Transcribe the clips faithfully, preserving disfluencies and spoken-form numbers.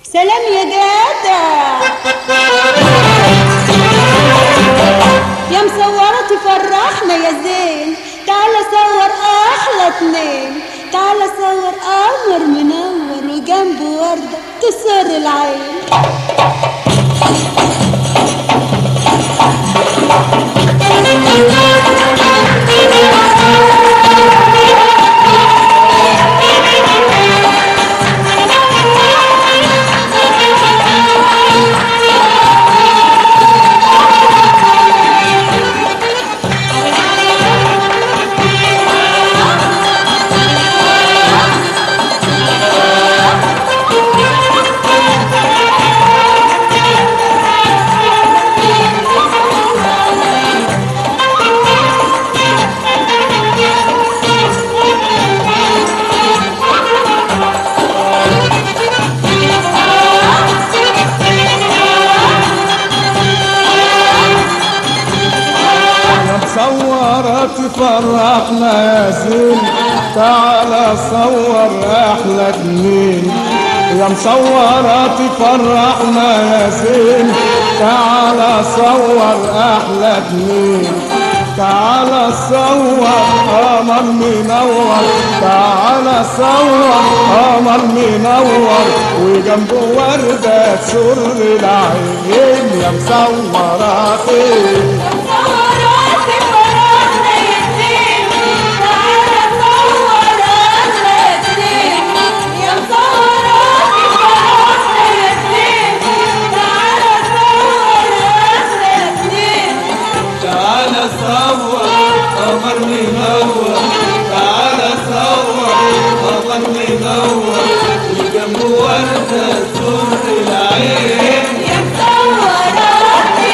سلام يا جدع يا مصورة تفرحنا يا زين. تعالى صور احلى اتنين، تعالى صور قمر منور وجنبه وردة تسر العين. تفرحنا يا زين، تعالى صور احلى اتنين. يا مصورة تفرحنا يا زين، تعالى صور احلى اتنين. تعالى صور قمر منور، تعالى صور قمر منور وجنبه وردة تسر العين. يا مصورة قمر منور، تعالى صور قمر منور وجنبه وردة تسر العين. يا مصوراتي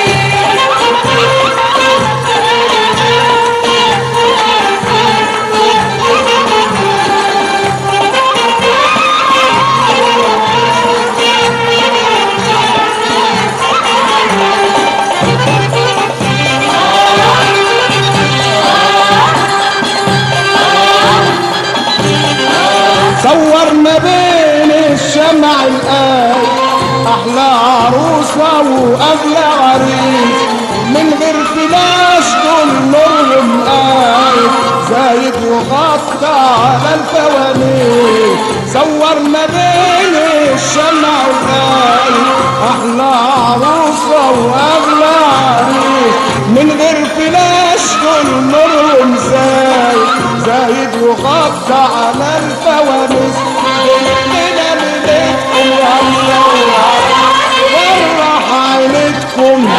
صورنا بين الشمع الآي أحلى عروسة وأغلى عريس، من غير فلاش دول نورهم آي زايد وغطى على الفوانيس. صورنا بين الشمع الآي أحلى عروسة وأغلى عريس، من غير فلاش دول نورهم زايد زايد وغطى على الفوانيس. ليلة ليلتكم يا مصورة فرح عينتكم،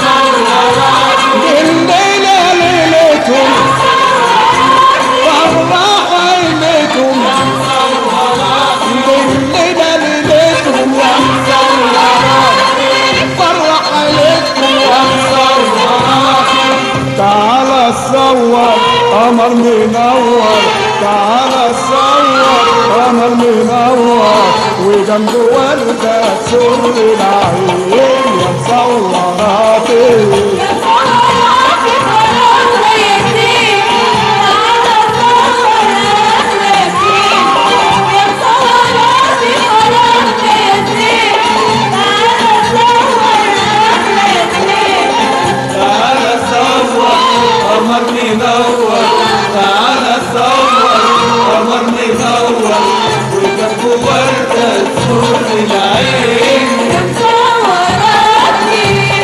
الليلة ليلتكم فرح عينتكم، الليلة ليلتكم يا مصورة فرح عينتكم يا مصورة. تعالى صور قمر منور، تعالى صور قمر منور وجنبه وردة تسر العين. يا مصوراتي قمر منور، تعالى صور قمر منور وجنبه وردة تسر العين. يا مصوراتي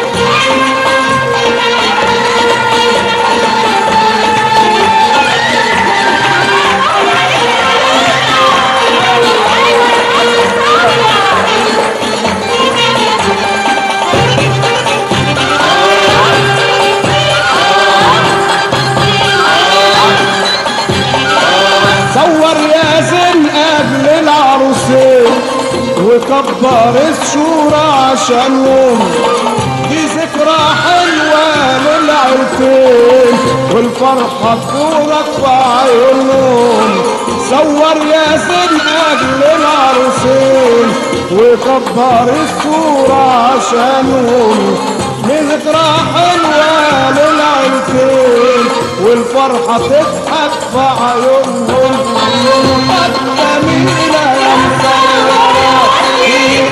صور يا زين قبل العروسين وكبر الصورة عشانهم، دي ذكرى حلوة للعيلتين والفرحة تدورك في عيونهم. صور يا زين قبل العروسين وكبر الصورة عشانهم، دي ذكرى حلوة للعيلتين والفرحة تضحك في عيونهم. جميلة يا مصورة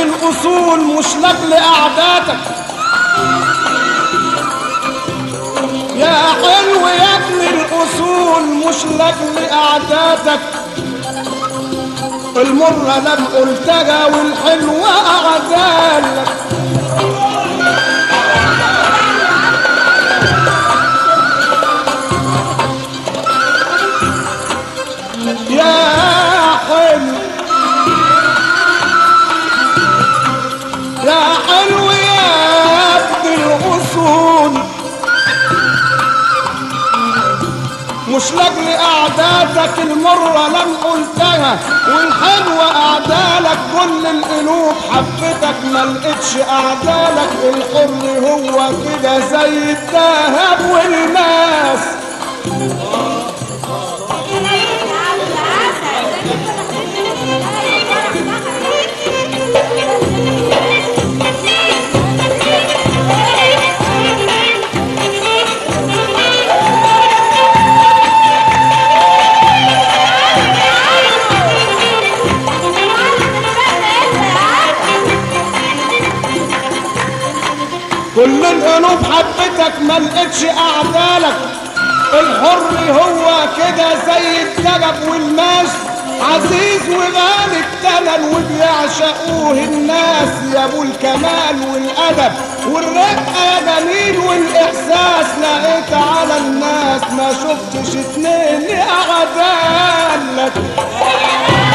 الاصول مش لاجل اعدادك، يا حلو يا ابن الاصول مش لاجل اعدادك، المرة لم قلتها والحلوة اعدالك. يا حلو يا حلو يا ابن الاصول مش لاجل اعدادك، المرة لم قلتها والحلوة اعدالك، كل القلوب حبتك ما لقيتش اعدالك، الحر هو كده زي الذهب والماس. كل القلوب حبتك ما لقيتش اعدالك، الحر هو كده زي الذهب والماس، عزيز وغالي الثمن وبيعشقوه الناس، يا ابو الكمال والادب والرقه يا جميل والاحساس، لقيت على الناس ما شفتش اتنين اعدالك.